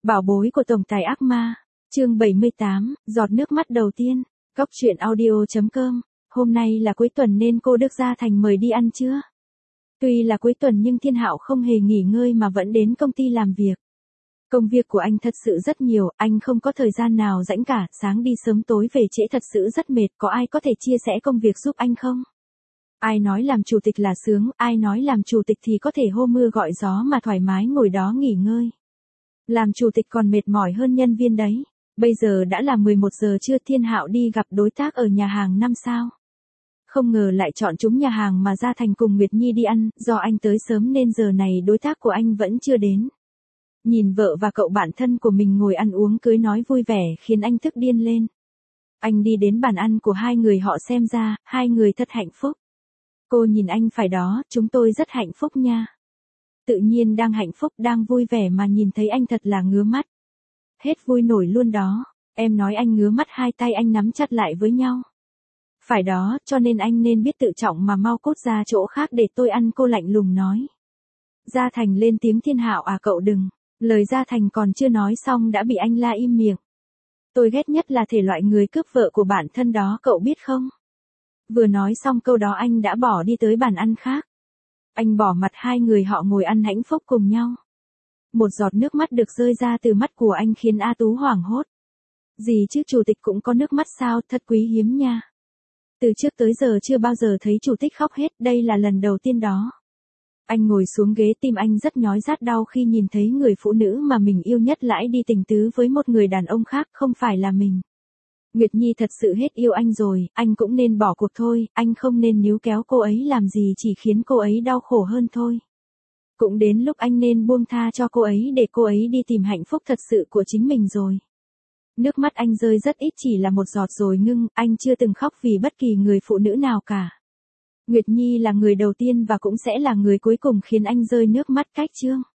Bảo bối của tổng tài ác ma, chương 78, giọt nước mắt đầu tiên, Cóc truyện audio.com, hôm nay là cuối tuần nên cô được Gia Thành mời đi ăn chưa? Tuy là cuối tuần nhưng Thiên Hạo không hề nghỉ ngơi mà vẫn đến công ty làm việc. Công việc của anh thật sự rất nhiều, anh không có thời gian nào rảnh cả, sáng đi sớm tối về trễ thật sự rất mệt, có ai có thể chia sẻ công việc giúp anh không? Ai nói làm chủ tịch là sướng, ai nói làm chủ tịch thì có thể hô mưa gọi gió mà thoải mái ngồi đó nghỉ ngơi. Làm chủ tịch còn mệt mỏi hơn nhân viên đấy. Bây giờ đã là 11 giờ trưa, Thiên Hạo đi gặp đối tác ở nhà hàng 5 sao. Không ngờ lại chọn trúng nhà hàng mà Gia Thành cùng Nguyệt Nhi đi ăn, do anh tới sớm nên giờ này đối tác của anh vẫn chưa đến. Nhìn vợ và cậu bạn thân của mình ngồi ăn uống cưới nói vui vẻ khiến anh thức điên lên. Anh đi đến bàn ăn của hai người họ, xem ra, hai người thật hạnh phúc. Cô nhìn anh, phải đó, chúng tôi rất hạnh phúc nha. Tự nhiên đang hạnh phúc, đang vui vẻ mà nhìn thấy anh thật là ngứa mắt. Hết vui nổi luôn đó, em nói anh ngứa mắt, hai tay anh nắm chặt lại với nhau. Phải đó, cho nên anh nên biết tự trọng mà mau cút ra chỗ khác để tôi ăn, cô lạnh lùng nói. Gia Thành lên tiếng. Thiên Hạo à, cậu đừng. Lời Gia Thành còn chưa nói xong đã bị anh la im miệng. Tôi ghét nhất là thể loại người cướp vợ của bản thân đó, cậu biết không? Vừa nói xong câu đó anh đã bỏ đi tới bàn ăn khác. Anh bỏ mặt hai người họ ngồi ăn hạnh phúc cùng nhau. Một giọt nước mắt được rơi ra từ mắt của anh khiến A Tú hoảng hốt. Gì chứ, chủ tịch cũng có nước mắt sao, thật quý hiếm nha. Từ trước tới giờ chưa bao giờ thấy chủ tịch khóc hết, đây là lần đầu tiên đó. Anh ngồi xuống ghế, tim anh rất nhói rát đau khi nhìn thấy người phụ nữ mà mình yêu nhất lãi đi tình tứ với một người đàn ông khác, không phải là mình. Nguyệt Nhi thật sự hết yêu anh rồi, anh cũng nên bỏ cuộc thôi, anh không nên níu kéo cô ấy làm gì, chỉ khiến cô ấy đau khổ hơn thôi. Cũng đến lúc anh nên buông tha cho cô ấy để cô ấy đi tìm hạnh phúc thật sự của chính mình rồi. Nước mắt anh rơi rất ít, chỉ là một giọt rồi ngưng, anh chưa từng khóc vì bất kỳ người phụ nữ nào cả. Nguyệt Nhi là người đầu tiên và cũng sẽ là người cuối cùng khiến anh rơi nước mắt. Cách chương